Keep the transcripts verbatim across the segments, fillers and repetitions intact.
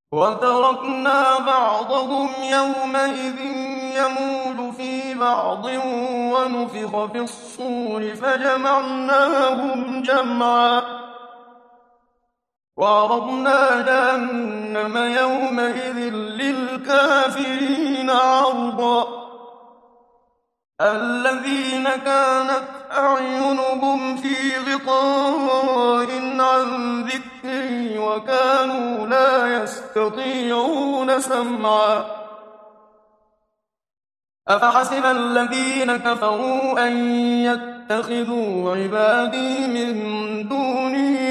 وتركنا بعضهم يومئذ يموج في بعض ونفخ في الصور فجمعناهم جمعا وعرضنا جهنم يومئذ للكافرين عرضا الذين كانت أعينهم في غطاء عن ذكري وكانوا لا يستطيعون سمعا أفحسب الذين كفروا أن يتخذوا عبادي من دوني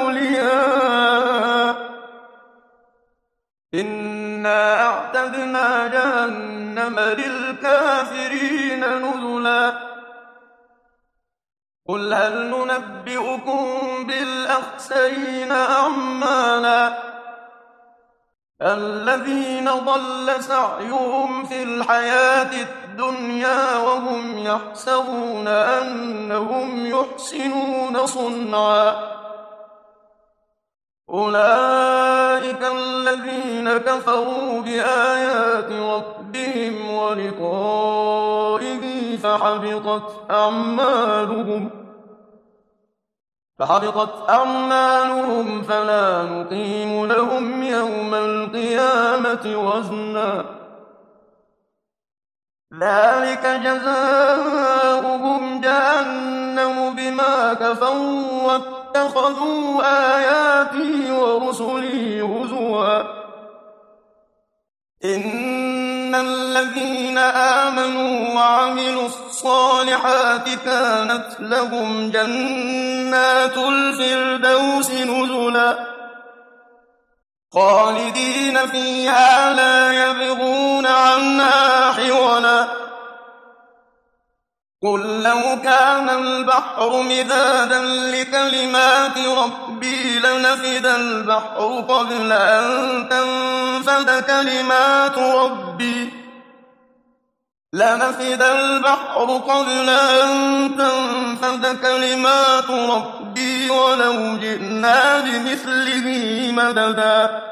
أولياء إنا أعتدنا جهنم للكافرين نزلا قل هل ننبئكم بالأخسرين أعمالا الذين ضل سعيهم في الحياة الدنيا وهم يحسبون أنهم يحسنون صنعا أولئك الذين كفروا بآيات ربهم ولقائه فحبطت أعمالهم فحبطت أعمالهم فلا نقيم لهم يوم القيامة وزنا ذلك جزاؤهم جهنم بما كفروا واتخذوا آياتي ورسلي هزوا إن الذين آمنوا وعملوا الصالحات كانت لهم جنات الفردوس نزلا خالدين فيها لا يبغون عنها حولا قل لو كان البحر مدادا لكلمات ربي لنفد البحر قبل أن تنفد كلمات ربي لنفد البحر قبل أن تنفد كلمات ربي ولو جئنا بمثله مددا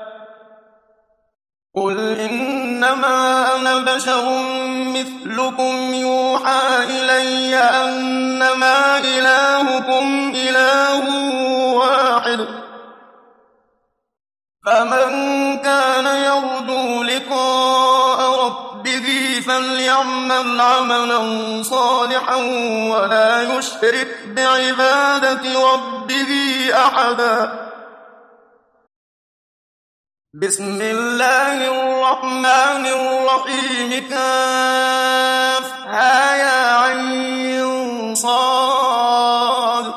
قل إنما أنا بشر مثلكم يوحى إلي أنما إلهكم إله واحد فمن كان يرجو لقاء ربه فليعمل عملا صالحا ولا يشرك بعبادة ربه أحدا بسم الله الرحمن الرحيم كافها يا عين صاد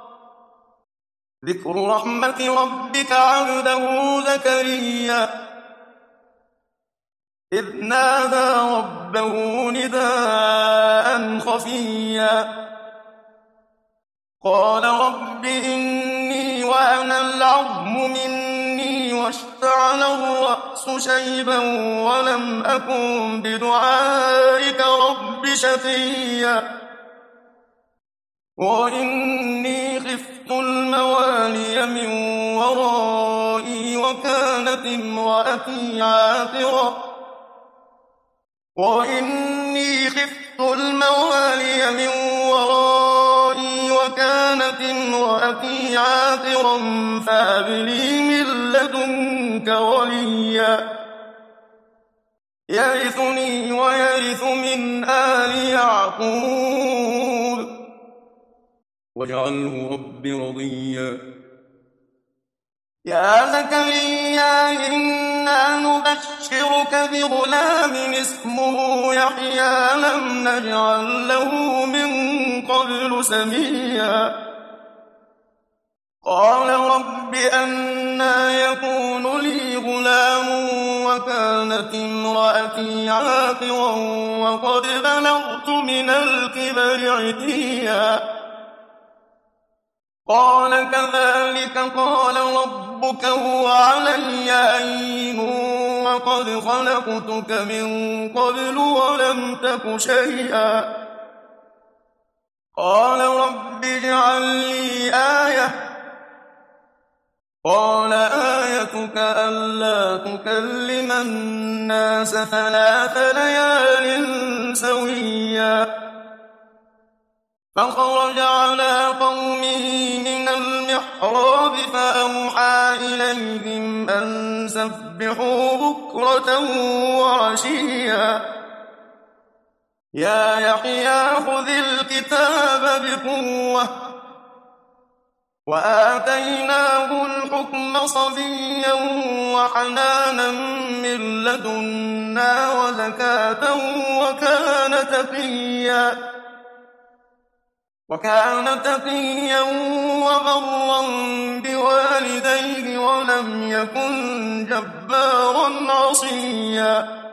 ذكر رحمة ربك عبده زكريا إذ نادى ربه نداء خفيا قال رب إني وأنا العظم مني واشتعل الرأس شيبا ولم أكن بدعائك رب شقيا وإني خفت الموالي من ورائي وكانت امرأتي عاقرا وإني خفت الموالي من ورائي وكانت امرأتي عاقرا فهب لي من لدنك وليا يرثني ويرث من آل يعقوب واجعله رب رضيا يا زكريا إنا نبشرك بغلام اسمه يحيى لم نجعل له من قبل سميا قال رب أنى يكون لي غلام وكانت امرأتي عاقرا وقد بلغت من الكبر عتيا قال كذلك قال ربك هو علي هين وقد خلقتك من قبل ولم تك شيئا قال رب اجعل لي آية قال آيتك ألا تكلم الناس ثلاث ليال سويا فخرج على قومه من المحراب فأوحى إليهم أن سبحوا بكرة وعشيا يا يحيى خذ الكتاب بقوة وآتيناه الحكم صبيا وحنانا من لدنا وزكاة وكان تقيا وكان تقيا وبرا بوالديه ولم يكن جبارا عصيا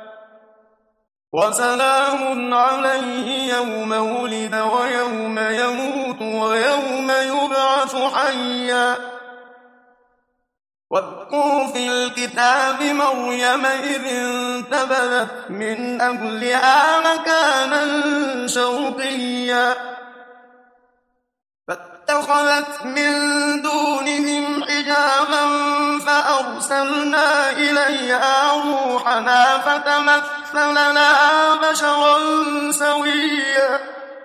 وسلام عليه يوم ولد ويوم يموت ويوم يبعث حيا واذكر في الكتاب مريم إذ انتبذت من أهلها مكانا شرقيا فاتخذت من دونهم حجابا فأرسلنا إليها روحنا فتمثل لها بشرا سويا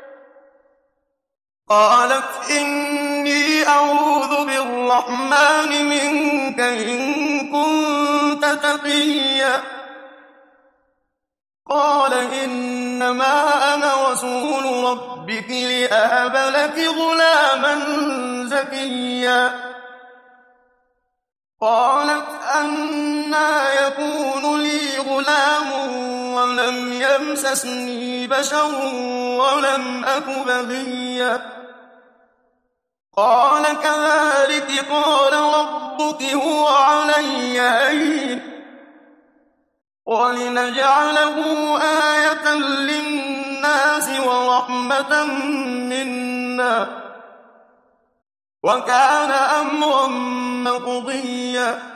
قالت إني أعوذ بالرحمن منك إن كنت تقيا قال إنما أنا رسول ربك لأهب لك غلاما زكيا قالت أنى يكون لي غلام ولم يمسسني بشر ولم أك بغيا قال كذلك قال ربك هو علي هين ولنجعله آية للناس ورحمة منا وكان أمرا مقضيا